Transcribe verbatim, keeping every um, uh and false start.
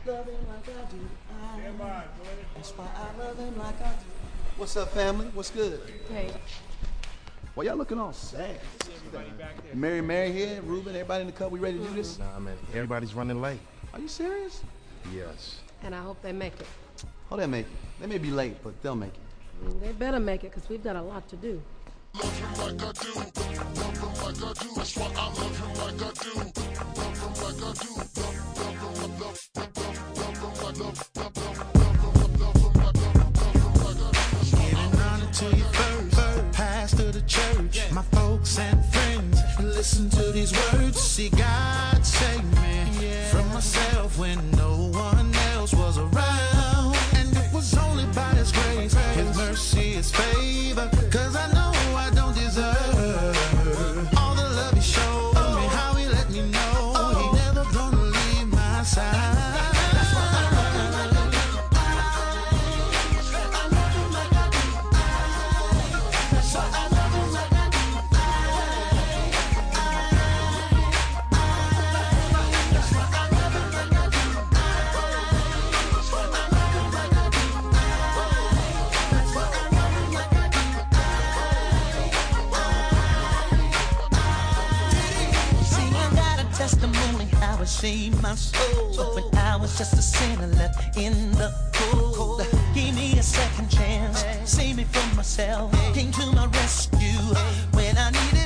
love him like I do. I, that's why I love him like I do. What's up, family? What's good? Hey. Why y'all looking all sad? Mary, Mary here, Ruben, everybody in the cup. We ready to do this? Nah, man, everybody's running late. Are you serious? Yes. And I hope they make it. Oh, they'll make it. They may be late, but they'll make it. Mm, they better make it, because we've got a lot to do. Love him like I do, love him like I do. That's why I love him like I do, love him like I do. Love, love him, love, love, love, love him like love, love, love, love him, love him like love, love him like I do. Giving honor to you first, pastor the church, my folks and friends. Listen to these words, see God save me from myself when no one else was around. And it was only by His grace, His mercy, His favor. Cause I know I don't deserve all the love He showed me, how He let me know He never gonna leave my side. Saved my soul when I was just a sinner left in the cold. Gave me a second chance, saved me from myself, came to my rescue when I needed